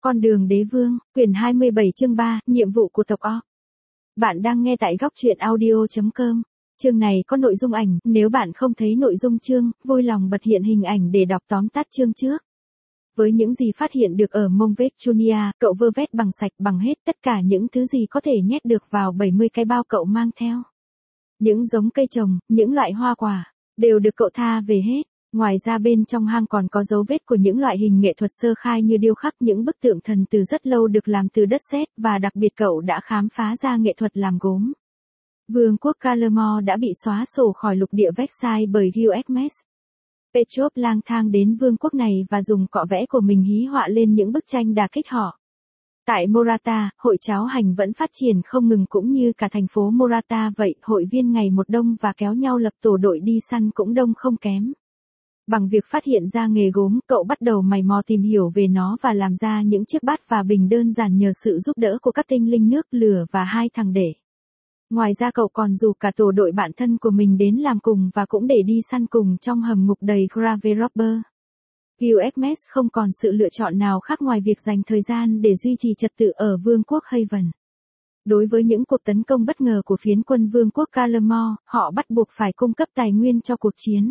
Con đường đế vương, quyển 27 chương 3, nhiệm vụ của tộc O. Bạn đang nghe tại góc truyện audio.com. Chương này có nội dung ảnh, nếu bạn không thấy nội dung chương, vui lòng bật hiện hình ảnh để đọc tóm tắt chương trước. Với những gì phát hiện được ở Monvec Junior, cậu vơ vét bằng sạch bằng hết tất cả những thứ gì có thể nhét được vào 70 cái bao cậu mang theo. Những giống cây trồng, những loại hoa quả, đều được cậu tha về hết. Ngoài ra bên trong hang còn có dấu vết của những loại hình nghệ thuật sơ khai như điêu khắc những bức tượng thần từ rất lâu được làm từ đất sét và đặc biệt cậu đã khám phá ra nghệ thuật làm gốm. Vương quốc Calermore đã bị xóa sổ khỏi lục địa Versailles bởi Guilherme. Petrov lang thang đến vương quốc này và dùng cọ vẽ của mình hí họa lên những bức tranh đả kích họ. Tại Morata, hội cháo hành vẫn phát triển không ngừng cũng như cả thành phố Morata vậy, hội viên ngày một đông và kéo nhau lập tổ đội đi săn cũng đông không kém. Bằng việc phát hiện ra nghề gốm, cậu bắt đầu mày mò tìm hiểu về nó và làm ra những chiếc bát và bình đơn giản nhờ sự giúp đỡ của các tinh linh nước lửa và hai thằng để. Ngoài ra cậu còn rủ cả tổ đội bạn thân của mình đến làm cùng và cũng để đi săn cùng trong hầm ngục đầy grave robber. Guilherme không còn sự lựa chọn nào khác ngoài việc dành thời gian để duy trì trật tự ở vương quốc Haven. Đối với những cuộc tấn công bất ngờ của phiến quân vương quốc Calermore, họ bắt buộc phải cung cấp tài nguyên cho cuộc chiến.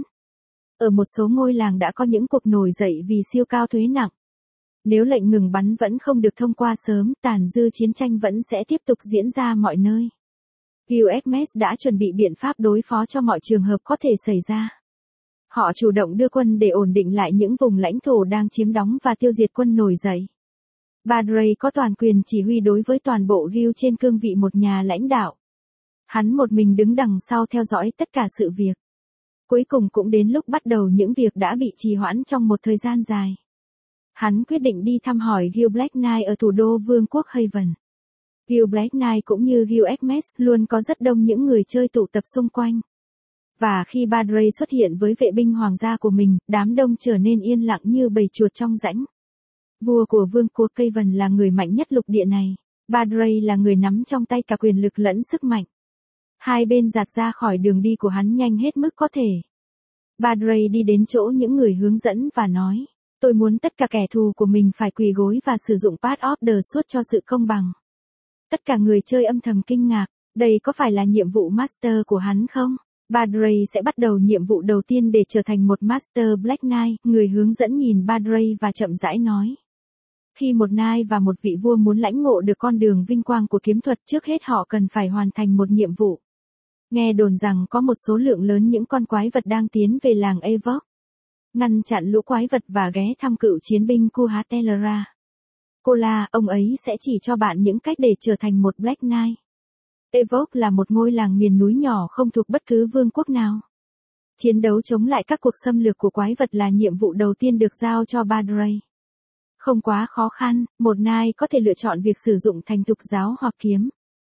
Ở một số ngôi làng đã có những cuộc nổi dậy vì siêu cao thuế nặng. Nếu lệnh ngừng bắn vẫn không được thông qua sớm, tàn dư chiến tranh vẫn sẽ tiếp tục diễn ra mọi nơi. Guilherme đã chuẩn bị biện pháp đối phó cho mọi trường hợp có thể xảy ra. Họ chủ động đưa quân để ổn định lại những vùng lãnh thổ đang chiếm đóng và tiêu diệt quân nổi dậy. Badrey có toàn quyền chỉ huy đối với toàn bộ Gil trên cương vị một nhà lãnh đạo. Hắn một mình đứng đằng sau theo dõi tất cả sự việc. Cuối cùng cũng đến lúc bắt đầu những việc đã bị trì hoãn trong một thời gian dài. Hắn quyết định đi thăm hỏi Gil Black Knight ở thủ đô vương quốc Haven. Gil Black Knight cũng như Guilherme luôn có rất đông những người chơi tụ tập xung quanh. Và khi Badrey xuất hiện với vệ binh hoàng gia của mình, đám đông trở nên yên lặng như bầy chuột trong rãnh. Vua của vương quốc Haven là người mạnh nhất lục địa này. Badrey là người nắm trong tay cả quyền lực lẫn sức mạnh. Hai bên dạt ra khỏi đường đi của hắn nhanh hết mức có thể. Badrey đi đến chỗ những người hướng dẫn và nói, tôi muốn tất cả kẻ thù của mình phải quỳ gối và sử dụng Path of the Sword cho sự công bằng. Tất cả người chơi âm thầm kinh ngạc, đây có phải là nhiệm vụ Master của hắn không? Badrey sẽ bắt đầu nhiệm vụ đầu tiên để trở thành một Master Black Knight, người hướng dẫn nhìn Badrey và chậm rãi nói. Khi một Knight và một vị vua muốn lãnh ngộ được con đường vinh quang của kiếm thuật trước hết họ cần phải hoàn thành một nhiệm vụ. Nghe đồn rằng có một số lượng lớn những con quái vật đang tiến về làng Evoque. Ngăn chặn lũ quái vật và ghé thăm cựu chiến binh Kuhatelara. Cola, ông ấy sẽ chỉ cho bạn những cách để trở thành một Black Knight. Evoque là một ngôi làng miền núi nhỏ không thuộc bất cứ vương quốc nào. Chiến đấu chống lại các cuộc xâm lược của quái vật là nhiệm vụ đầu tiên được giao cho Badrey. Không quá khó khăn, một Knight có thể lựa chọn việc sử dụng thành thục giáo hoặc kiếm.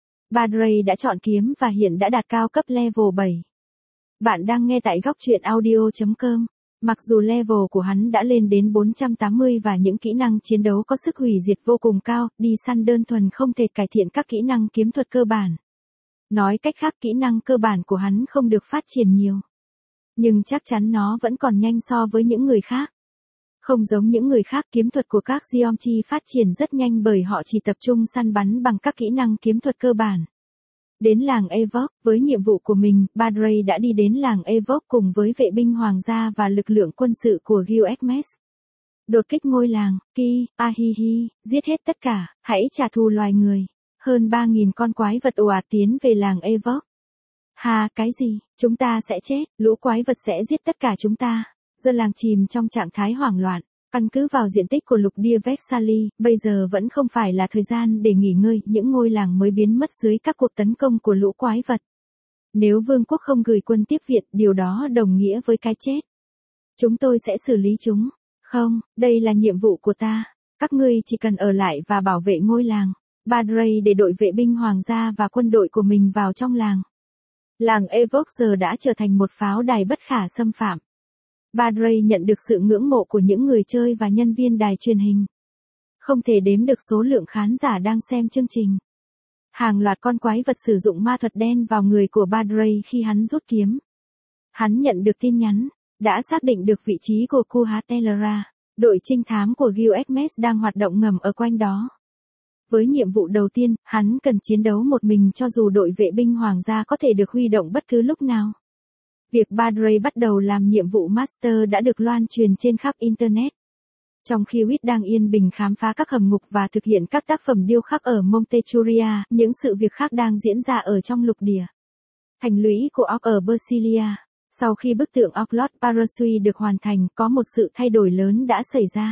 Badrey đã chọn kiếm và hiện đã đạt cao cấp level 7. Bạn đang nghe tại góc truyện audio.com. Mặc dù level của hắn đã lên đến 480 và những kỹ năng chiến đấu có sức hủy diệt vô cùng cao, đi săn đơn thuần không thể cải thiện các kỹ năng kiếm thuật cơ bản. Nói cách khác kỹ năng cơ bản của hắn không được phát triển nhiều. Nhưng chắc chắn nó vẫn còn nhanh so với những người khác. Không giống những người khác, kiếm thuật của các Geomchi phát triển rất nhanh bởi họ chỉ tập trung săn bắn bằng các kỹ năng kiếm thuật cơ bản. Đến làng Evoque, với nhiệm vụ của mình, Badrey đã đi đến làng Evoque cùng với vệ binh hoàng gia và lực lượng quân sự của Guilherme. Đột kích ngôi làng, Ki, Ahihi, giết hết tất cả, hãy trả thù loài người. Hơn 3.000 con quái vật ồ ạt tiến về làng Evoque. Hà, cái gì, chúng ta sẽ chết, lũ quái vật sẽ giết tất cả chúng ta. Dân làng chìm trong trạng thái hoảng loạn. Căn cứ vào diện tích của lục địa Versailles, bây giờ vẫn không phải là thời gian để nghỉ ngơi, những ngôi làng mới biến mất dưới các cuộc tấn công của lũ quái vật. Nếu vương quốc không gửi quân tiếp viện, điều đó đồng nghĩa với cái chết. Chúng tôi sẽ xử lý chúng. Không, đây là nhiệm vụ của ta. Các ngươi chỉ cần ở lại và bảo vệ ngôi làng. Badrey để đội vệ binh hoàng gia và quân đội của mình vào trong làng. Làng Evoque giờ đã trở thành một pháo đài bất khả xâm phạm. Badrey nhận được sự ngưỡng mộ của những người chơi và nhân viên đài truyền hình. Không thể đếm được số lượng khán giả đang xem chương trình. Hàng loạt con quái vật sử dụng ma thuật đen vào người của Badrey khi hắn rút kiếm. Hắn nhận được tin nhắn, đã xác định được vị trí của Kuhatelara. Đội trinh thám của Gilgamesh đang hoạt động ngầm ở quanh đó. Với nhiệm vụ đầu tiên, hắn cần chiến đấu một mình cho dù đội vệ binh hoàng gia có thể được huy động bất cứ lúc nào. Việc Badrey bắt đầu làm nhiệm vụ Master đã được loan truyền trên khắp Internet. Trong khi Witt đang yên bình khám phá các hầm ngục và thực hiện các tác phẩm điêu khắc ở Montechuria, những sự việc khác đang diễn ra ở trong lục địa. Thành lũy của Orc ở Bersilia. Sau khi bức tượng Orc Lord Parasui được hoàn thành, có một sự thay đổi lớn đã xảy ra.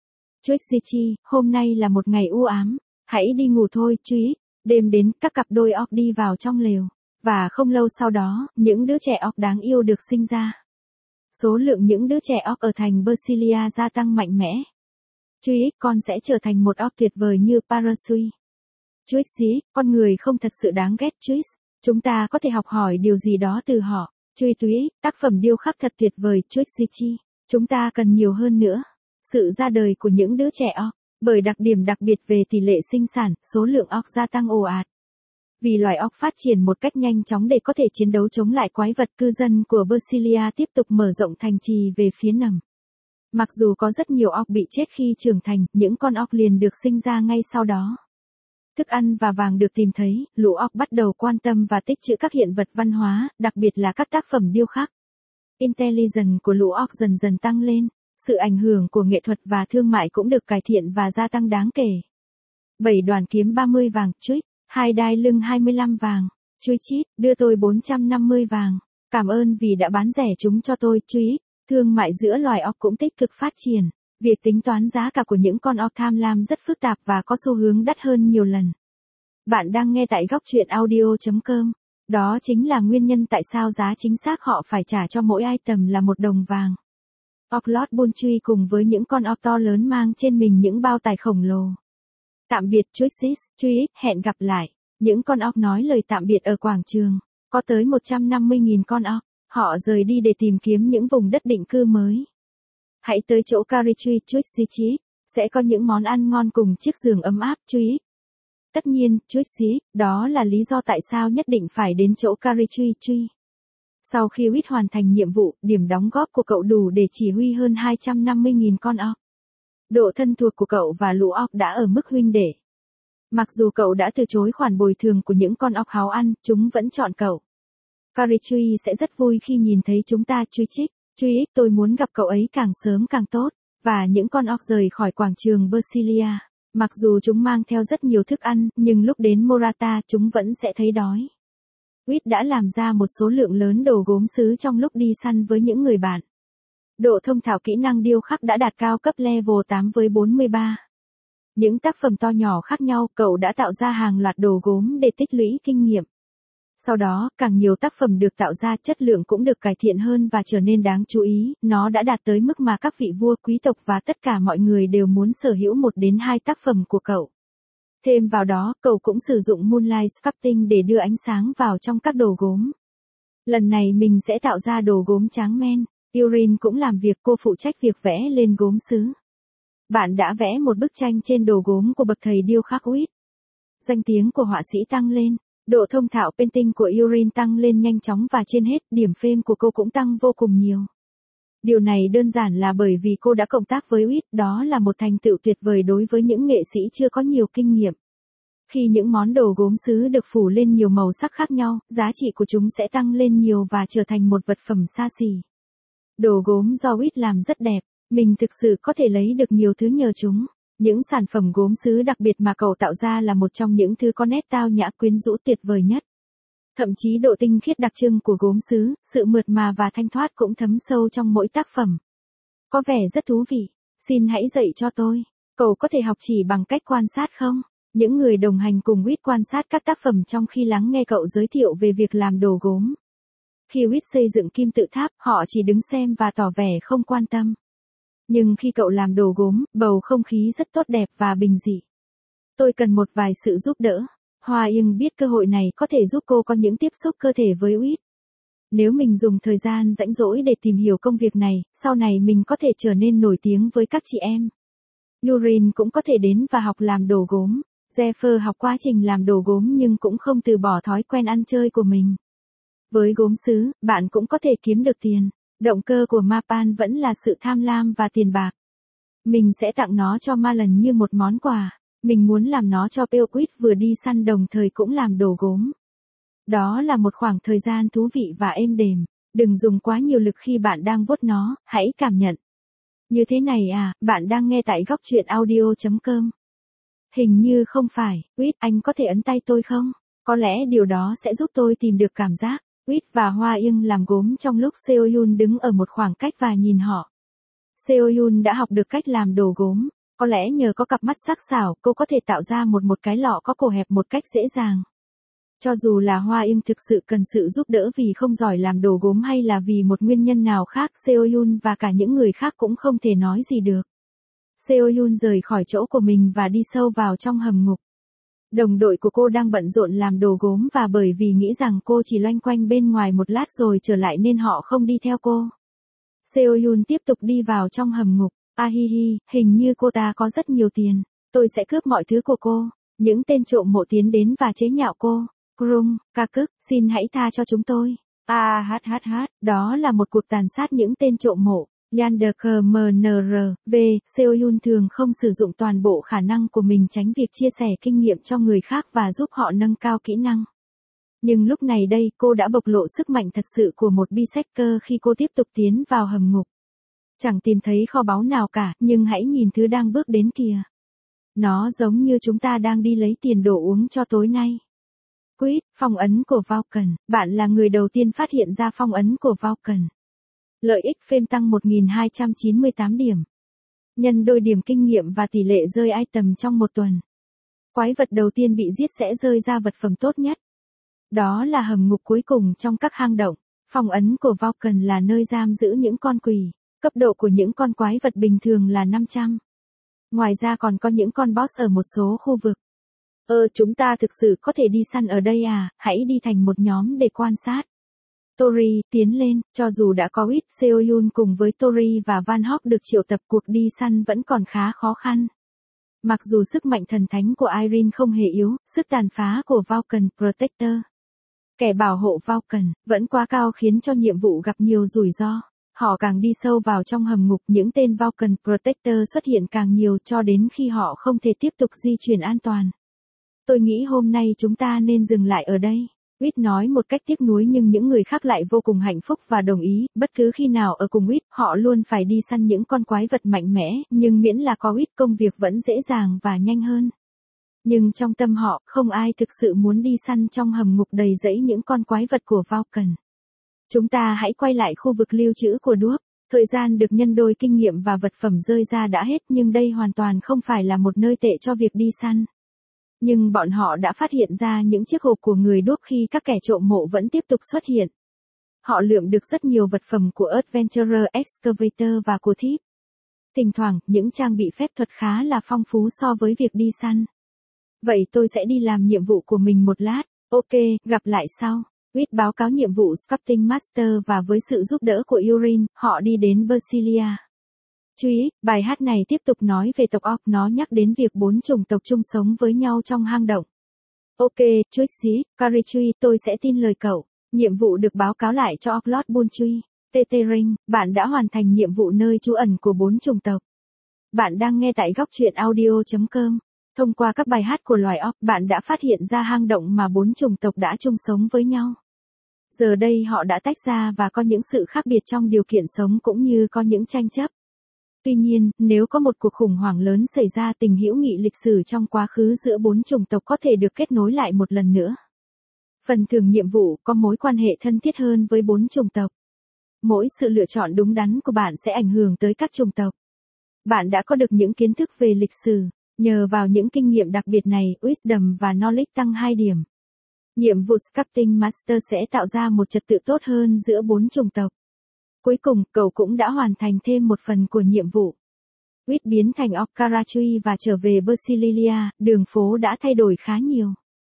Trixie, hôm nay là một ngày u ám. Hãy đi ngủ thôi, Trix. Đêm đến, các cặp đôi Orc đi vào trong lều. Và không lâu sau đó, những đứa trẻ Orc đáng yêu được sinh ra. Số lượng những đứa trẻ Orc ở thành Bersilia gia tăng mạnh mẽ. Trix, con sẽ trở thành một Orc tuyệt vời như Parasui. Trixie, con người không thật sự đáng ghét Trix. Chúng ta có thể học hỏi điều gì đó từ họ. Trix, tác phẩm điêu khắc thật tuyệt vời, Trixie. Chúng ta cần nhiều hơn nữa. Sự ra đời của những đứa trẻ Orc. Bởi đặc điểm đặc biệt về tỷ lệ sinh sản, số lượng Orc gia tăng ồ ạt. Vì loài Orc phát triển một cách nhanh chóng để có thể chiến đấu chống lại quái vật, cư dân của Bersilia tiếp tục mở rộng thành trì về phía nằm. Mặc dù có rất nhiều Orc bị chết khi trưởng thành, những con Orc liền được sinh ra ngay sau đó. Thức ăn và vàng được tìm thấy, lũ Orc bắt đầu quan tâm và tích trữ các hiện vật văn hóa, đặc biệt là các tác phẩm điêu khắc. Intelligence của lũ Orc dần dần tăng lên. Sự ảnh hưởng của nghệ thuật và thương mại cũng được cải thiện và gia tăng đáng kể. 7 đoàn kiếm 30 vàng, Trix, 2 đai lưng 25 vàng, Trix, đưa tôi 450 vàng. Cảm ơn vì đã bán rẻ chúng cho tôi, Trix. Thương mại giữa loài Orc cũng tích cực phát triển. Việc tính toán giá cả của những con Orc tham lam rất phức tạp và có xu hướng đắt hơn nhiều lần. Bạn đang nghe tại góc truyện audio.com. Đó chính là nguyên nhân tại sao giá chính xác họ phải trả cho mỗi item là 1 đồng vàng. Orc Lord Bunchui cùng với những con Orc to lớn mang trên mình những bao tải khổng lồ. Tạm biệt Trixis, hẹn gặp lại. Những con Orc nói lời tạm biệt ở quảng trường. Có tới 150.000 con Orc. Họ rời đi để tìm kiếm những vùng đất định cư mới. Hãy tới chỗ Carritree Trixis. Sẽ có những món ăn ngon cùng chiếc giường ấm áp Trix. Tất nhiên, Trixis, đó là lý do tại sao nhất định phải đến chỗ Carritree. Sau khi Witt hoàn thành nhiệm vụ, điểm đóng góp của cậu đủ để chỉ huy hơn 250.000 con Orc. Độ thân thuộc của cậu và lũ Orc đã ở mức huynh đệ. Mặc dù cậu đã từ chối khoản bồi thường của những con Orc háo ăn, chúng vẫn chọn cậu. Carritree sẽ rất vui khi nhìn thấy chúng ta, Trix, tôi muốn gặp cậu ấy càng sớm càng tốt. Và những con Orc rời khỏi quảng trường Bersilia. Mặc dù chúng mang theo rất nhiều thức ăn, nhưng lúc đến Morata chúng vẫn sẽ thấy đói. Witt đã làm ra một số lượng lớn đồ gốm sứ trong lúc đi săn với những người bạn. Độ thông thạo kỹ năng điêu khắc đã đạt cao cấp level 8 với 43. Những tác phẩm to nhỏ khác nhau, cậu đã tạo ra hàng loạt đồ gốm để tích lũy kinh nghiệm. Sau đó, càng nhiều tác phẩm được tạo ra, chất lượng cũng được cải thiện hơn và trở nên đáng chú ý, nó đã đạt tới mức mà các vị vua, quý tộc và tất cả mọi người đều muốn sở hữu 1 đến 2 tác phẩm của cậu. Thêm vào đó, cậu cũng sử dụng Moonlight Sculpting để đưa ánh sáng vào trong các đồ gốm. Lần này mình sẽ tạo ra đồ gốm tráng men. Irene cũng làm việc, cô phụ trách việc vẽ lên gốm sứ. Bạn đã vẽ một bức tranh trên đồ gốm của bậc thầy điêu khắc Witt. Danh tiếng của họa sĩ tăng lên. Độ thông thạo painting của Irene tăng lên nhanh chóng và trên hết, điểm fame của cô cũng tăng vô cùng nhiều. Điều này đơn giản là bởi vì cô đã cộng tác với Witt, đó là một thành tựu tuyệt vời đối với những nghệ sĩ chưa có nhiều kinh nghiệm. Khi những món đồ gốm sứ được phủ lên nhiều màu sắc khác nhau, giá trị của chúng sẽ tăng lên nhiều và trở thành một vật phẩm xa xỉ. Đồ gốm do Witt làm rất đẹp, mình thực sự có thể lấy được nhiều thứ nhờ chúng. Những sản phẩm gốm sứ đặc biệt mà cậu tạo ra là một trong những thứ có nét tao nhã quyến rũ tuyệt vời nhất. Thậm chí độ tinh khiết đặc trưng của gốm sứ, sự mượt mà và thanh thoát cũng thấm sâu trong mỗi tác phẩm. Có vẻ rất thú vị. Xin hãy dạy cho tôi. Cậu có thể học chỉ bằng cách quan sát không? Những người đồng hành cùng Witt quan sát các tác phẩm trong khi lắng nghe cậu giới thiệu về việc làm đồ gốm. Khi Witt xây dựng kim tự tháp, họ chỉ đứng xem và tỏ vẻ không quan tâm. Nhưng khi cậu làm đồ gốm, bầu không khí rất tốt đẹp và bình dị. Tôi cần một vài sự giúp đỡ. Hoa Yên biết cơ hội này có thể giúp cô có những tiếp xúc cơ thể với Witt. Nếu mình dùng thời gian rãnh rỗi để tìm hiểu công việc này, sau này mình có thể trở nên nổi tiếng với các chị em. Nurin cũng có thể đến và học làm đồ gốm. Zephyr học quá trình làm đồ gốm nhưng cũng không từ bỏ thói quen ăn chơi của mình. Với gốm sứ, bạn cũng có thể kiếm được tiền. Động cơ của Mapan vẫn là sự tham lam và tiền bạc. Mình sẽ tặng nó cho Marlon như một món quà. Mình muốn làm nó cho Peoquit vừa đi săn đồng thời cũng làm đồ gốm. Đó là một khoảng thời gian thú vị và êm đềm. Đừng dùng quá nhiều lực khi bạn đang vuốt nó, hãy cảm nhận. Như thế này à, bạn đang nghe tại góc truyện audio.com. Hình như không phải, Quýt, anh có thể ấn tay tôi không? Có lẽ điều đó sẽ giúp tôi tìm được cảm giác. Quýt và Hoa Yên làm gốm trong lúc Seoyun đứng ở một khoảng cách và nhìn họ. Seoyun đã học được cách làm đồ gốm. Có lẽ nhờ có cặp mắt sắc sảo, cô có thể tạo ra một cái lọ có cổ hẹp một cách dễ dàng. Cho dù là Hoa Yên thực sự cần sự giúp đỡ vì không giỏi làm đồ gốm hay là vì một nguyên nhân nào khác, Seoyun và cả những người khác cũng không thể nói gì được. Seoyun rời khỏi chỗ của mình và đi sâu vào trong hầm ngục. Đồng đội của cô đang bận rộn làm đồ gốm và bởi vì nghĩ rằng cô chỉ loanh quanh bên ngoài một lát rồi trở lại nên họ không đi theo cô. Seoyun tiếp tục đi vào trong hầm ngục. Ahihi, hình như cô ta có rất nhiều tiền. Tôi sẽ cướp mọi thứ của cô. Những tên trộm mộ tiến đến và chế nhạo cô. Krung, ca cức, xin hãy tha cho chúng tôi. Đó là một cuộc tàn sát những tên trộm mộ. Yandeckmnr, Seoyun thường không sử dụng toàn bộ khả năng của mình tránh việc chia sẻ kinh nghiệm cho người khác và giúp họ nâng cao kỹ năng. Nhưng lúc này đây cô đã bộc lộ sức mạnh thật sự của một berserker khi cô tiếp tục tiến vào hầm ngục. Chẳng tìm thấy kho báu nào cả, nhưng hãy nhìn thứ đang bước đến kìa. Nó giống như chúng ta đang đi lấy tiền đồ uống cho tối nay. Quýt, phong ấn của Vulcan, bạn là người đầu tiên phát hiện ra phong ấn của Vulcan. Lợi ích phêm tăng 1298 điểm. Nhân đôi điểm kinh nghiệm và tỷ lệ rơi item trong một tuần. Quái vật đầu tiên bị giết sẽ rơi ra vật phẩm tốt nhất. Đó là hầm ngục cuối cùng trong các hang động. Phong ấn của Vulcan là nơi giam giữ những con quỷ. Cấp độ của những con quái vật bình thường là 500. Ngoài ra còn có những con boss ở một số khu vực. Chúng ta thực sự có thể đi săn ở đây à, hãy đi thành một nhóm để quan sát. Tori, tiến lên, cho dù đã có ít Seoyun cùng với Tori và Van Hok được triệu tập, cuộc đi săn vẫn còn khá khó khăn. Mặc dù sức mạnh thần thánh của Irene không hề yếu, sức tàn phá của Vulcan Protector, kẻ bảo hộ Vulcan, vẫn quá cao khiến cho nhiệm vụ gặp nhiều rủi ro. Họ càng đi sâu vào trong hầm ngục, những tên Vulcan Protector xuất hiện càng nhiều cho đến khi họ không thể tiếp tục di chuyển an toàn. Tôi nghĩ hôm nay chúng ta nên dừng lại ở đây. Quýt nói một cách tiếc nuối nhưng những người khác lại vô cùng hạnh phúc và đồng ý, bất cứ khi nào ở cùng Quýt, họ luôn phải đi săn những con quái vật mạnh mẽ, nhưng miễn là có Quýt công việc vẫn dễ dàng và nhanh hơn. Nhưng trong tâm họ, không ai thực sự muốn đi săn trong hầm ngục đầy rẫy những con quái vật của Vulcan. Chúng ta hãy quay lại khu vực lưu trữ của đuốc. Thời gian được nhân đôi kinh nghiệm và vật phẩm rơi ra đã hết nhưng đây hoàn toàn không phải là một nơi tệ cho việc đi săn. Nhưng bọn họ đã phát hiện ra những chiếc hộp của người đuốc khi các kẻ trộm mộ vẫn tiếp tục xuất hiện. Họ lượm được rất nhiều vật phẩm của Adventurer Excavator và của Thief. Thỉnh thoảng, những trang bị phép thuật khá là phong phú so với việc đi săn. Vậy tôi sẽ đi làm nhiệm vụ của mình một lát. Ok, gặp lại sau. Quýt báo cáo nhiệm vụ Sculpting Master và với sự giúp đỡ của Urine, họ đi đến Bersilia. Chú ý, bài hát này tiếp tục nói về tộc Orc, nó nhắc đến việc 4 chủng tộc chung sống với nhau trong hang động. Ok, Trixie, Karichui, tôi sẽ tin lời cậu. Nhiệm vụ được báo cáo lại cho Orc Lord Bunchui. Tetering, bạn đã hoàn thành nhiệm vụ nơi trú ẩn của 4 chủng tộc. Bạn đang nghe tại góc truyện audio.com. Thông qua các bài hát của loài Orc, bạn đã phát hiện ra hang động mà 4 chủng tộc đã chung sống với nhau. Giờ đây họ đã tách ra và có những sự khác biệt trong điều kiện sống cũng như có những tranh chấp. Tuy nhiên, nếu có một cuộc khủng hoảng lớn xảy ra, tình hữu nghị lịch sử trong quá khứ giữa 4 chủng tộc có thể được kết nối lại một lần nữa. Phần thưởng nhiệm vụ có mối quan hệ thân thiết hơn với 4 chủng tộc. Mỗi sự lựa chọn đúng đắn của bạn sẽ ảnh hưởng tới các chủng tộc. Bạn đã có được những kiến thức về lịch sử. Nhờ vào những kinh nghiệm đặc biệt này, Wisdom và Knowledge tăng 2 điểm. Nhiệm vụ Sculpting Master sẽ tạo ra một trật tự tốt hơn giữa 4 chủng tộc. Cuối cùng, cậu cũng đã hoàn thành thêm một phần của nhiệm vụ. Quýt biến thành Orc Karachui và trở về Bersililia, đường phố đã thay đổi khá nhiều.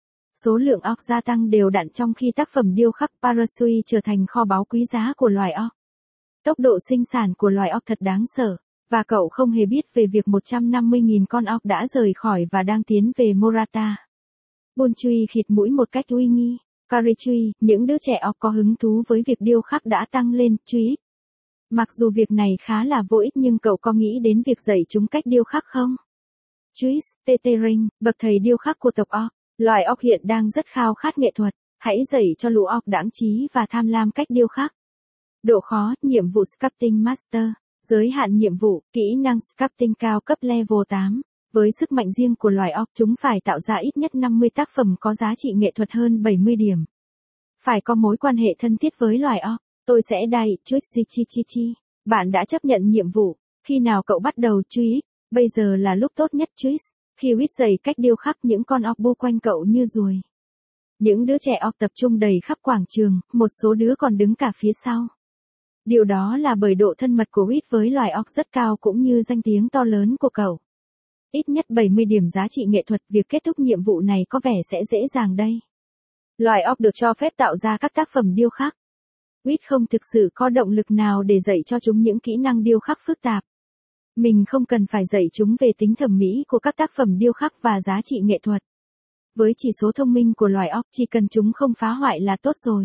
Số lượng Orc gia tăng đều đặn trong khi tác phẩm điêu khắc Parasui trở thành kho báu quý giá của loài Orc. Tốc độ sinh sản của loài Orc thật đáng sợ, và cậu không hề biết về việc 150.000 con Orc đã rời khỏi và đang tiến về Morata. Bunchui khịt mũi một cách uy nghi. Karichui, những đứa trẻ Orc có hứng thú với việc điêu khắc đã tăng lên, truy. Mặc dù việc này khá là vô ích nhưng cậu có nghĩ đến việc dạy chúng cách điêu khắc không? Triss, Tetering, bậc thầy điêu khắc của tộc Orc. Loài Orc hiện đang rất khao khát nghệ thuật. Hãy dạy cho lũ Orc đãng trí và tham lam cách điêu khắc. Độ khó, nhiệm vụ Sculpting Master. Giới hạn nhiệm vụ, kỹ năng Sculpting cao cấp level 8. Với sức mạnh riêng của loài Orc, chúng phải tạo ra ít nhất 50 tác phẩm có giá trị nghệ thuật hơn 70 điểm. Phải có mối quan hệ thân thiết với loài Orc. Tôi sẽ đài, chuối chi. Bạn đã chấp nhận nhiệm vụ. Khi nào cậu bắt đầu truy? Bây giờ là lúc tốt nhất Triss. Khi Whit dạy cách điêu khắc những con Orc bu quanh cậu như ruồi. Những đứa trẻ Orc tập trung đầy khắp quảng trường, một số đứa còn đứng cả phía sau. Điều đó là bởi độ thân mật của Whit với loài Orc rất cao cũng như danh tiếng to lớn của cậu. Ít nhất 70 điểm giá trị nghệ thuật, việc kết thúc nhiệm vụ này có vẻ sẽ dễ dàng đây. Loài Orc được cho phép tạo ra các tác phẩm điêu khắc. Whit không thực sự có động lực nào để dạy cho chúng những kỹ năng điêu khắc phức tạp. Mình không cần phải dạy chúng về tính thẩm mỹ của các tác phẩm điêu khắc và giá trị nghệ thuật. Với chỉ số thông minh của loài Orc, chỉ cần chúng không phá hoại là tốt rồi.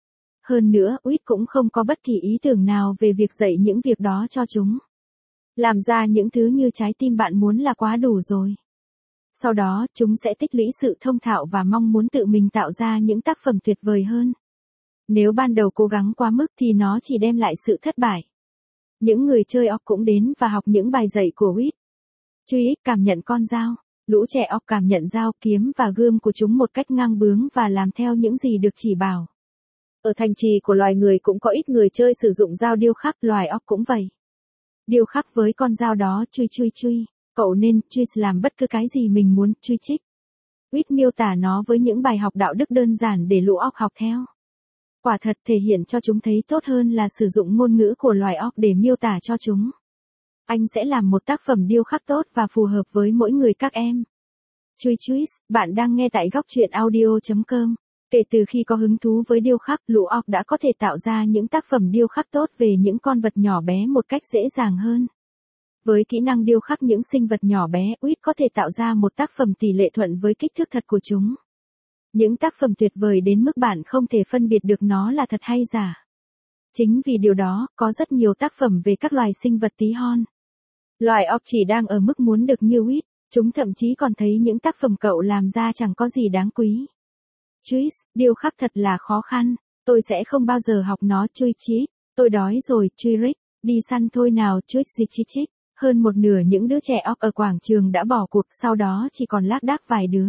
Hơn nữa, Whit cũng không có bất kỳ ý tưởng nào về việc dạy những việc đó cho chúng. Làm ra những thứ như trái tim bạn muốn là quá đủ rồi. Sau đó, chúng sẽ tích lũy sự thông thạo và mong muốn tự mình tạo ra những tác phẩm tuyệt vời hơn. Nếu ban đầu cố gắng quá mức thì nó chỉ đem lại sự thất bại. Những người chơi Orc cũng đến và học những bài dạy của Whit. Truy, cảm nhận con dao. Lũ trẻ Orc cảm nhận dao, kiếm và gươm của chúng một cách ngang bướng và làm theo những gì được chỉ bảo. Ở thành trì của loài người cũng có ít người chơi sử dụng dao điêu khắc, loài Orc cũng vậy. Điêu khắc với con dao đó, chui. Cậu nên làm bất cứ cái gì mình muốn, trích. Whit miêu tả nó với những bài học đạo đức đơn giản để lũ Orc học theo. Quả thật thể hiện cho chúng thấy tốt hơn là sử dụng ngôn ngữ của loài Orc để miêu tả cho chúng. Anh sẽ làm một tác phẩm điêu khắc tốt và phù hợp với mỗi người các em. Triss, bạn đang nghe tại góc truyện audio.com. Kể từ khi có hứng thú với điêu khắc, lũ Orc đã có thể tạo ra những tác phẩm điêu khắc tốt về những con vật nhỏ bé một cách dễ dàng hơn. Với kỹ năng điêu khắc những sinh vật nhỏ bé, Whit có thể tạo ra một tác phẩm tỷ lệ thuận với kích thước thật của chúng. Những tác phẩm tuyệt vời đến mức bạn không thể phân biệt được nó là thật hay giả. Chính vì điều đó, có rất nhiều tác phẩm về các loài sinh vật tí hon. Loài Orc chỉ đang ở mức muốn được như Whit, chúng thậm chí còn thấy những tác phẩm cậu làm ra chẳng có gì đáng quý. Triss, điêu khắc thật là khó khăn, tôi sẽ không bao giờ học nó. Tôi đói rồi, Rick, đi săn thôi nào. Chích. Hơn một nửa những đứa trẻ Orc ở quảng trường đã bỏ cuộc, sau đó chỉ còn lác đác vài đứa.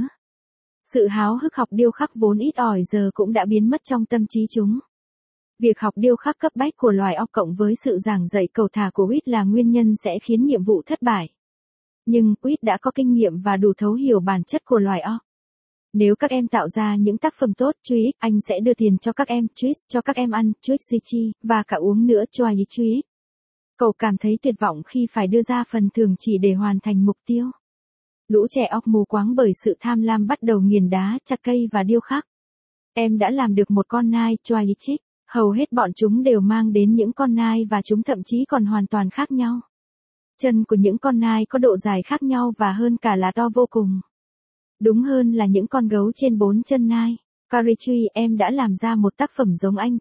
Sự háo hức học điêu khắc vốn ít ỏi giờ cũng đã biến mất trong tâm trí chúng. Việc học điêu khắc cấp bách của loài Orc cộng với sự giảng dạy cầu thả của Whit là nguyên nhân sẽ khiến nhiệm vụ thất bại. Nhưng Whit đã có kinh nghiệm và đủ thấu hiểu bản chất của loài Orc. Nếu các em tạo ra những tác phẩm tốt, anh sẽ đưa tiền cho các em, cho các em ăn, và cả uống nữa, Cậu cảm thấy tuyệt vọng khi phải đưa ra phần thưởng chỉ để hoàn thành mục tiêu. Lũ trẻ Orc mù quáng bởi sự tham lam bắt đầu nghiền đá, chặt cây và điêu khắc. Em đã làm được một con nai, Chích. Hầu hết bọn chúng đều mang đến những con nai và chúng thậm chí còn hoàn toàn khác nhau. Chân của những con nai có độ dài khác nhau và hơn cả là to vô cùng. Đúng hơn là những con gấu trên 4 chân nai. Carrie, em đã làm ra một tác phẩm giống anh,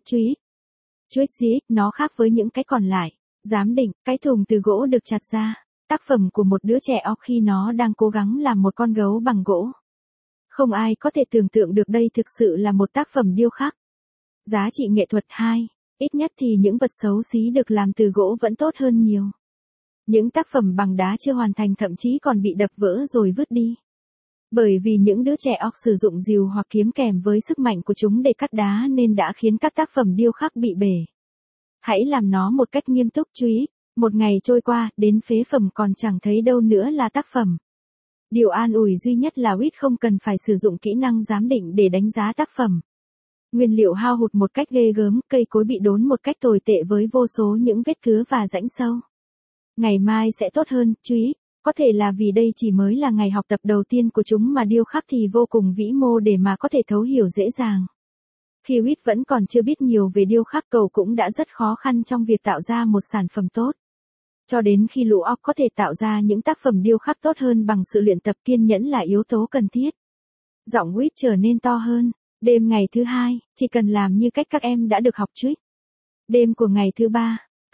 nó khác với những cái còn lại. Giám định, cái thùng từ gỗ được chặt ra. Tác phẩm của một đứa trẻ Orc khi nó đang cố gắng làm một con gấu bằng gỗ. Không ai có thể tưởng tượng được đây thực sự là một tác phẩm điêu khắc. Giá trị nghệ thuật 2. Ít nhất thì những vật xấu xí được làm từ gỗ vẫn tốt hơn nhiều. Những tác phẩm bằng đá chưa hoàn thành thậm chí còn bị đập vỡ rồi vứt đi. Bởi vì những đứa trẻ Orc sử dụng rìu hoặc kiếm kèm với sức mạnh của chúng để cắt đá nên đã khiến các tác phẩm điêu khắc bị bể. Hãy làm nó một cách nghiêm túc. Một ngày trôi qua, đến phế phẩm còn chẳng thấy đâu nữa là tác phẩm. Điều an ủi duy nhất là Whit không cần phải sử dụng kỹ năng giám định để đánh giá tác phẩm. Nguyên liệu hao hụt một cách ghê gớm, cây cối bị đốn một cách tồi tệ với vô số những vết cứa và rãnh sâu. Ngày mai sẽ tốt hơn, có thể là vì đây chỉ mới là ngày học tập đầu tiên của chúng mà điêu khắc thì vô cùng vĩ mô để mà có thể thấu hiểu dễ dàng. Khi Whit vẫn còn chưa biết nhiều về điêu khắc, cậu cũng đã rất khó khăn trong việc tạo ra một sản phẩm tốt. Cho đến khi lũ Orc có thể tạo ra những tác phẩm điêu khắc tốt hơn bằng sự luyện tập, kiên nhẫn là yếu tố cần thiết. Giọng Whit trở nên to hơn. Đêm ngày thứ 2, chỉ cần làm như cách các em đã được học Đêm của ngày thứ 3,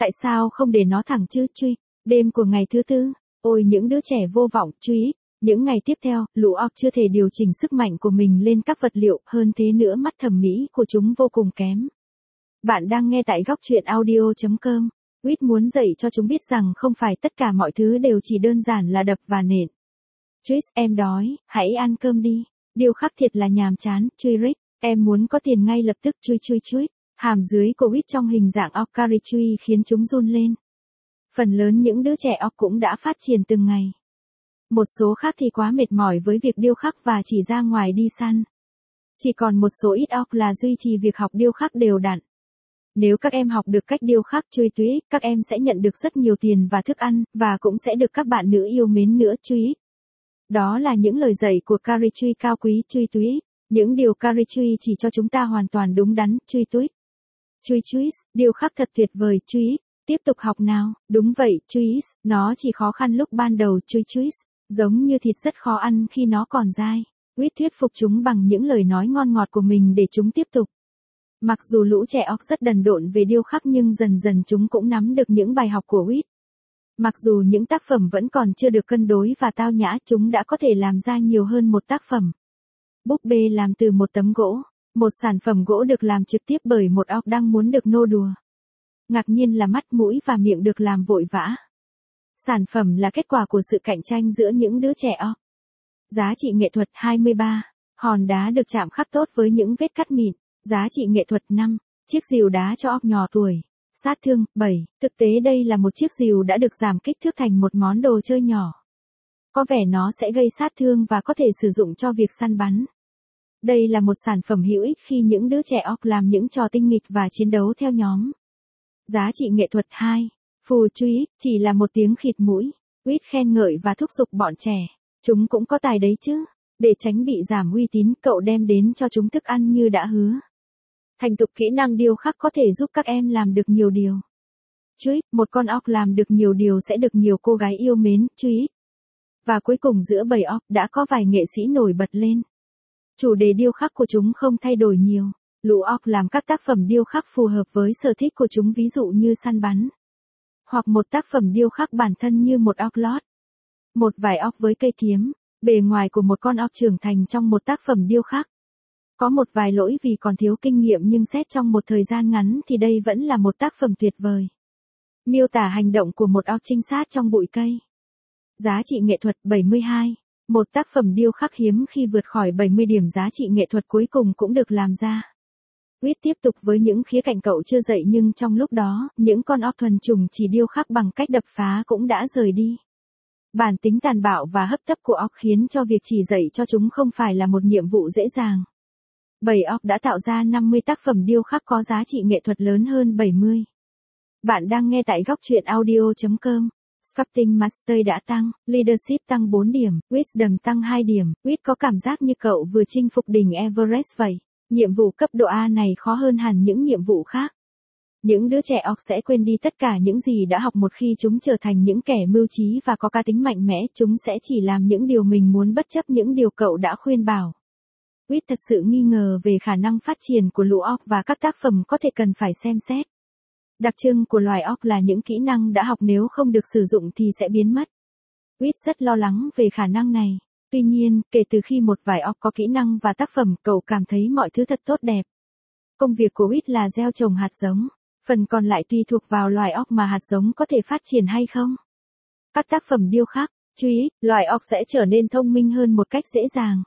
Tại sao không để nó thẳng chứ, truy. Đêm của ngày thứ tư, ôi những đứa trẻ vô vọng, truy. Những ngày tiếp theo, lũ orc chưa thể điều chỉnh sức mạnh của mình lên các vật liệu, hơn thế nữa mắt thẩm mỹ của chúng vô cùng kém. Bạn đang nghe tại góc truyện audio.com. Wit muốn dạy cho chúng biết rằng không phải tất cả mọi thứ đều chỉ đơn giản là đập và nện. Trish, em đói, hãy ăn cơm đi. Điêu khắc thiệt là nhàm chán, truy Rick, em muốn có tiền ngay lập tức, truy. Hàm dưới của Wit trong hình dạng orc truy khiến chúng run lên. Phần lớn những đứa trẻ orc cũng đã phát triển từng ngày. Một số khác thì quá mệt mỏi với việc điêu khắc và chỉ ra ngoài đi săn. Chỉ còn một số ít orc là duy trì việc học điêu khắc đều đặn. Nếu các em học được cách điêu khắc truy túy, các em sẽ nhận được rất nhiều tiền và thức ăn, và cũng sẽ được các bạn nữ yêu mến nữa, truy. Đó là những lời dạy của Carrie Truy cao quý, truy túy. Những điều Carrie Truy chỉ cho chúng ta hoàn toàn đúng đắn, truy túy. Truy, điêu khắc thật tuyệt vời, truy. Tiếp tục học nào, đúng vậy, truy, nó chỉ khó khăn lúc ban đầu, truy. Giống như thịt rất khó ăn khi nó còn dai. Wit thuyết phục chúng bằng những lời nói ngon ngọt của mình để chúng tiếp tục. Mặc dù lũ trẻ orc rất đần độn về điêu khắc nhưng dần dần chúng cũng nắm được những bài học của Wit. Mặc dù những tác phẩm vẫn còn chưa được cân đối và tao nhã, chúng đã có thể làm ra nhiều hơn một tác phẩm. Búp bê làm từ một tấm gỗ, một sản phẩm gỗ được làm trực tiếp bởi một orc đang muốn được nô đùa. Ngạc nhiên là mắt, mũi và miệng được làm vội vã. Sản phẩm là kết quả của sự cạnh tranh giữa những đứa trẻ orc. Giá trị nghệ thuật 23. Hòn đá được chạm khắc tốt với những vết cắt mịn. Giá trị nghệ thuật 5. Chiếc rìu đá cho orc nhỏ tuổi. Sát thương 7. Thực tế đây là một chiếc rìu đã được giảm kích thước thành một món đồ chơi nhỏ. Có vẻ nó sẽ gây sát thương và có thể sử dụng cho việc săn bắn. Đây là một sản phẩm hữu ích khi những đứa trẻ orc làm những trò tinh nghịch và chiến đấu theo nhóm. Giá trị nghệ thuật 2. Phù truy, chỉ là một tiếng khịt mũi. Wit khen ngợi và thúc giục bọn trẻ. Chúng cũng có tài đấy chứ. Để tránh bị giảm uy tín, cậu đem đến cho chúng thức ăn như đã hứa. Thành thục kỹ năng điêu khắc có thể giúp các em làm được nhiều điều. Truy, một con orc làm được nhiều điều sẽ được nhiều cô gái yêu mến, truy. Và cuối cùng giữa bầy orc đã có vài nghệ sĩ nổi bật lên. Chủ đề điêu khắc của chúng không thay đổi nhiều. Lũ orc làm các tác phẩm điêu khắc phù hợp với sở thích của chúng, ví dụ như săn bắn. Hoặc một tác phẩm điêu khắc bản thân như một orc lord. Một vài orc với cây kiếm, bề ngoài của một con orc trưởng thành trong một tác phẩm điêu khắc. Có một vài lỗi vì còn thiếu kinh nghiệm nhưng xét trong một thời gian ngắn thì đây vẫn là một tác phẩm tuyệt vời. Miêu tả hành động của một orc trinh sát trong bụi cây. Giá trị nghệ thuật 72. Một tác phẩm điêu khắc hiếm khi vượt khỏi 70 điểm giá trị nghệ thuật cuối cùng cũng được làm ra. Wit tiếp tục với những khía cạnh cậu chưa dạy nhưng trong lúc đó, những con orc thuần chủng chỉ điêu khắc bằng cách đập phá cũng đã rời đi. Bản tính tàn bạo và hấp tấp của orc khiến cho việc chỉ dạy cho chúng không phải là một nhiệm vụ dễ dàng. Bầy orc đã tạo ra 50 tác phẩm điêu khắc có giá trị nghệ thuật lớn hơn 70. Bạn đang nghe tại góc truyện audio.com. Sculpting Master đã tăng, Leadership tăng 4 điểm, Wisdom tăng 2 điểm. Wit có cảm giác như cậu vừa chinh phục đỉnh Everest vậy. Nhiệm vụ cấp độ A này khó hơn hẳn những nhiệm vụ khác. Những đứa trẻ orc sẽ quên đi tất cả những gì đã học một khi chúng trở thành những kẻ mưu trí và có cá tính mạnh mẽ. Chúng sẽ chỉ làm những điều mình muốn bất chấp những điều cậu đã khuyên bảo. Wit thật sự nghi ngờ về khả năng phát triển của lũ orc và các tác phẩm có thể cần phải xem xét. Đặc trưng của loài orc là những kỹ năng đã học nếu không được sử dụng thì sẽ biến mất. Wit rất lo lắng về khả năng này. Tuy nhiên, kể từ khi một vài orc có kỹ năng và tác phẩm, cậu cảm thấy mọi thứ thật tốt đẹp. Công việc của Wit là gieo trồng hạt giống. Phần còn lại tùy thuộc vào loài orc mà hạt giống có thể phát triển hay không. Các tác phẩm điêu khắc, truy, loài orc sẽ trở nên thông minh hơn một cách dễ dàng.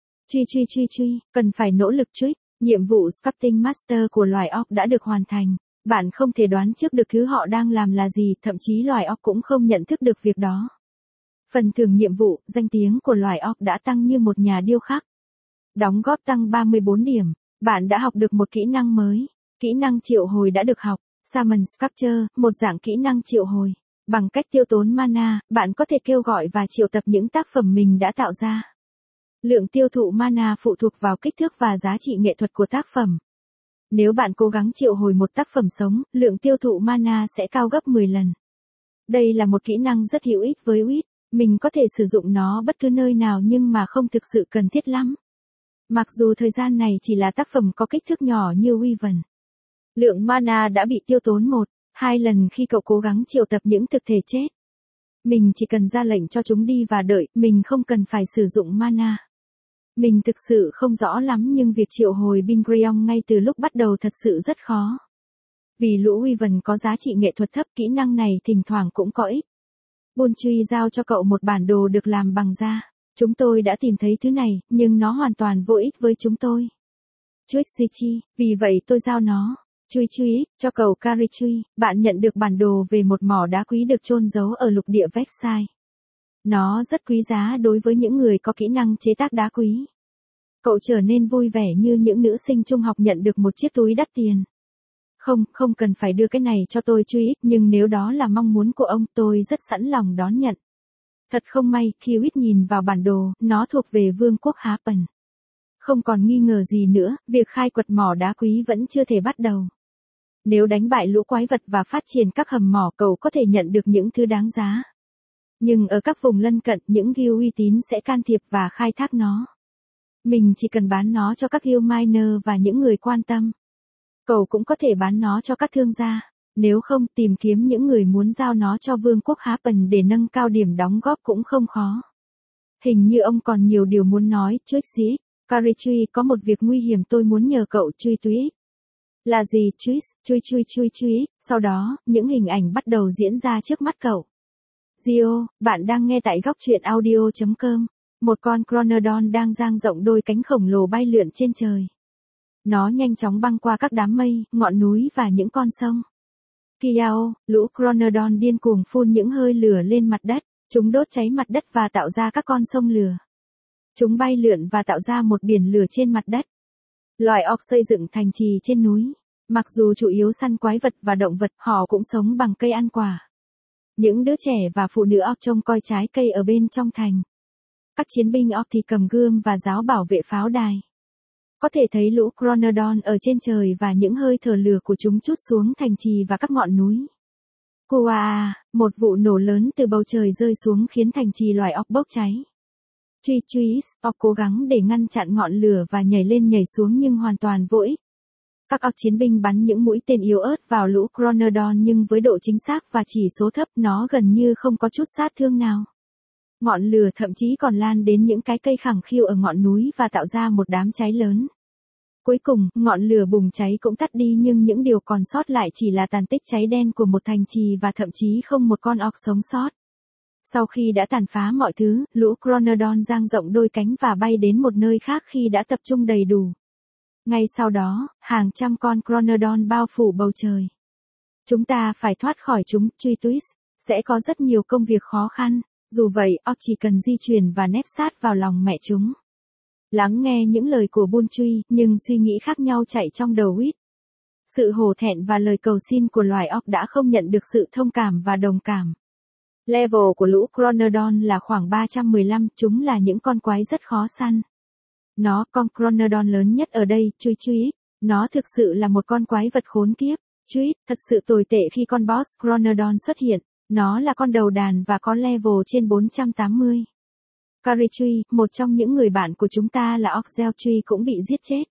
Truy, cần phải nỗ lực truy. Nhiệm vụ Sculpting Master của loài orc đã được hoàn thành. Bạn không thể đoán trước được thứ họ đang làm là gì, thậm chí loài orc cũng không nhận thức được việc đó. Phần thưởng nhiệm vụ, danh tiếng của loài orc đã tăng như một nhà điêu khắc. Đóng góp tăng 34 điểm. Bạn đã học được một kỹ năng mới. Kỹ năng triệu hồi đã được học. Summon Sculpture, một dạng kỹ năng triệu hồi. Bằng cách tiêu tốn mana, bạn có thể kêu gọi và triệu tập những tác phẩm mình đã tạo ra. Lượng tiêu thụ mana phụ thuộc vào kích thước và giá trị nghệ thuật của tác phẩm. Nếu bạn cố gắng triệu hồi một tác phẩm sống, lượng tiêu thụ mana sẽ cao gấp 10 lần. Đây là một kỹ năng rất hữu ích với Wit. Mình có thể sử dụng nó bất cứ nơi nào nhưng mà không thực sự cần thiết lắm. Mặc dù thời gian này chỉ là tác phẩm có kích thước nhỏ như Wyvern. Lượng mana đã bị tiêu tốn 1, 2 lần khi cậu cố gắng triệu tập những thực thể chết. Mình chỉ cần ra lệnh cho chúng đi và đợi, mình không cần phải sử dụng mana. Mình thực sự không rõ lắm nhưng việc triệu hồi Bingreon ngay từ lúc bắt đầu thật sự rất khó. Vì lũ Wyvern có giá trị nghệ thuật thấp, kỹ năng này thỉnh thoảng cũng có ích. Bunchui giao cho cậu một bản đồ được làm bằng da. Chúng tôi đã tìm thấy thứ này, nhưng nó hoàn toàn vô ích với chúng tôi. Chuixichi, vì vậy tôi giao nó. Chui cho cậu Karichui, bạn nhận được bản đồ về một mỏ đá quý được chôn giấu ở lục địa Vexai. Nó rất quý giá đối với những người có kỹ năng chế tác đá quý. Cậu trở nên vui vẻ như những nữ sinh trung học nhận được một chiếc túi đắt tiền. Không cần phải đưa cái này cho tôi Chui, nhưng nếu đó là mong muốn của ông tôi rất sẵn lòng đón nhận. Thật không may, khi Whit nhìn vào bản đồ, nó thuộc về Vương quốc Happen. Không còn nghi ngờ gì nữa, việc khai quật mỏ đá quý vẫn chưa thể bắt đầu. Nếu đánh bại lũ quái vật và phát triển các hầm mỏ, cậu có thể nhận được những thứ đáng giá. Nhưng ở các vùng lân cận, những guild uy tín sẽ can thiệp và khai thác nó. Mình chỉ cần bán nó cho các guild miner và những người quan tâm. Cậu cũng có thể bán nó cho các thương gia. Nếu không, tìm kiếm những người muốn giao nó cho Vương quốc Happen để nâng cao điểm đóng góp cũng không khó. Hình như ông còn nhiều điều muốn nói, Chuixi. Karichui, có một việc nguy hiểm tôi muốn nhờ cậu Chui Túy. Là gì, Chuix? Chui. Sau đó, những hình ảnh bắt đầu diễn ra trước mắt cậu. Gio, bạn đang nghe tại góc truyện audio.com. Một con Chronodon đang dang rộng đôi cánh khổng lồ bay lượn trên trời. Nó nhanh chóng băng qua các đám mây, ngọn núi và những con sông. Kiao, lũ Chronodon điên cuồng phun những hơi lửa lên mặt đất. Chúng đốt cháy mặt đất và tạo ra các con sông lửa. Chúng bay lượn và tạo ra một biển lửa trên mặt đất. Loài orc xây dựng thành trì trên núi. Mặc dù chủ yếu săn quái vật và động vật, họ cũng sống bằng cây ăn quả. Những đứa trẻ và phụ nữ orc trông coi trái cây ở bên trong thành. Các chiến binh orc thì cầm gươm và giáo bảo vệ pháo đài. Có thể thấy lũ Chronodon ở trên trời và những hơi thở lửa của chúng trút xuống thành trì và các ngọn núi. Kuaa, một vụ nổ lớn từ bầu trời rơi xuống khiến thành trì loài orc bốc cháy. Chuis, orc cố gắng để ngăn chặn ngọn lửa và nhảy lên nhảy xuống nhưng hoàn toàn vô ích. Các orc chiến binh bắn những mũi tên yếu ớt vào lũ Chronodon nhưng với độ chính xác và chỉ số thấp nó gần như không có chút sát thương nào. Ngọn lửa thậm chí còn lan đến những cái cây khẳng khiu ở ngọn núi và tạo ra một đám cháy lớn. Cuối cùng, ngọn lửa bùng cháy cũng tắt đi nhưng những điều còn sót lại chỉ là tàn tích cháy đen của một thành trì và thậm chí không một con orc sống sót. Sau khi đã tàn phá mọi thứ, lũ Chronodon dang rộng đôi cánh và bay đến một nơi khác khi đã tập trung đầy đủ. Ngay sau đó, hàng trăm con Chronodon bao phủ bầu trời. Chúng ta phải thoát khỏi chúng, Chui Twist. Sẽ có rất nhiều công việc khó khăn. Dù vậy, orc chỉ cần di chuyển và nép sát vào lòng mẹ chúng. Lắng nghe những lời của Bunchui, nhưng suy nghĩ khác nhau chạy trong đầu Whit. Sự hổ thẹn và lời cầu xin của loài orc đã không nhận được sự thông cảm và đồng cảm. Level của lũ Chronodon là khoảng 315, chúng là những con quái rất khó săn. Con Chronodon lớn nhất ở đây, Chui. Nó thực sự là một con quái vật khốn kiếp. Chui, thật sự tồi tệ khi con boss Chronodon xuất hiện. Nó là con đầu đàn và có level trên 480. Karichui, một trong những người bạn của chúng ta là orc Zelchui cũng bị giết chết.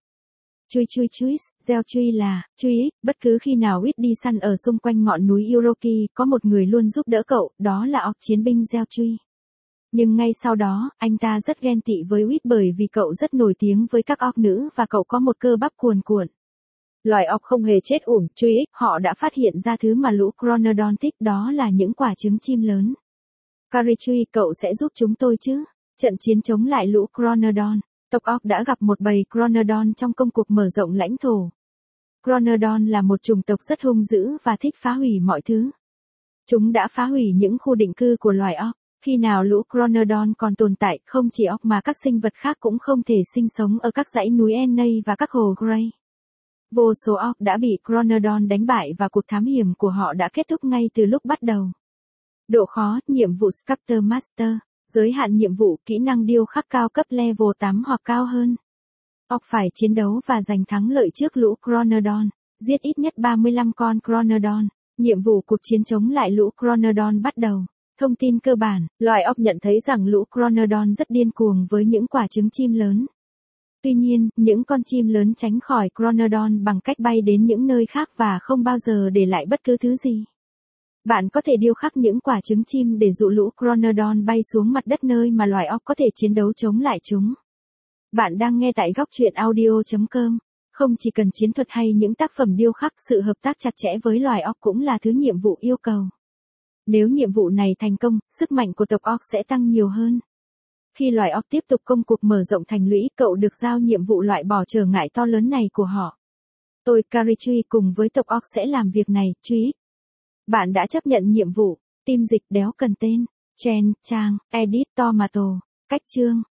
Chui, Zelchui là, Chui, bất cứ khi nào Whit đi săn ở xung quanh ngọn núi Uroki, có một người luôn giúp đỡ cậu, đó là orc chiến binh Zelchui. Nhưng ngay sau đó, anh ta rất ghen tị với Whit bởi vì cậu rất nổi tiếng với các orc nữ và cậu có một cơ bắp cuồn cuộn. Loài orc không hề chết uổng, Chui, họ đã phát hiện ra thứ mà lũ Chronodon thích, đó là những quả trứng chim lớn. Karichui, cậu sẽ giúp chúng tôi chứ? Trận chiến chống lại lũ Chronodon. Tộc orc đã gặp một bầy Chronodon trong công cuộc mở rộng lãnh thổ. Chronodon là một chủng tộc rất hung dữ và thích phá hủy mọi thứ. Chúng đã phá hủy những khu định cư của loài orc. Khi nào lũ Chronodon còn tồn tại, không chỉ orc mà các sinh vật khác cũng không thể sinh sống ở các dãy núi Ennei và các hồ Grey. Vô số orc đã bị Chronodon đánh bại và cuộc thám hiểm của họ đã kết thúc ngay từ lúc bắt đầu. Độ khó, nhiệm vụ Sculptor Master. Giới hạn nhiệm vụ, kỹ năng điêu khắc cao cấp level 8 hoặc cao hơn. Orc phải chiến đấu và giành thắng lợi trước lũ Chronodon. Giết ít nhất 35 con Chronodon. Nhiệm vụ cuộc chiến chống lại lũ Chronodon bắt đầu. Thông tin cơ bản, loài orc nhận thấy rằng lũ Chronodon rất điên cuồng với những quả trứng chim lớn. Tuy nhiên, những con chim lớn tránh khỏi Chronodon bằng cách bay đến những nơi khác và không bao giờ để lại bất cứ thứ gì. Bạn có thể điêu khắc những quả trứng chim để dụ lũ Chronodon bay xuống mặt đất nơi mà loài óc có thể chiến đấu chống lại chúng. Bạn đang nghe tại góc truyện audio.com. Không chỉ cần chiến thuật hay những tác phẩm điêu khắc, sự hợp tác chặt chẽ với loài óc cũng là thứ nhiệm vụ yêu cầu. Nếu nhiệm vụ này thành công, sức mạnh của tộc óc sẽ tăng nhiều hơn. Khi loài óc tiếp tục công cuộc mở rộng thành lũy, cậu được giao nhiệm vụ loại bỏ trở ngại to lớn này của họ. Tôi, Carrie Truy cùng với tộc óc sẽ làm việc này, Truy. Bạn đã chấp nhận nhiệm vụ. Tim dịch đéo cần tên. Chen, trang, edit, tomato. Cách chương.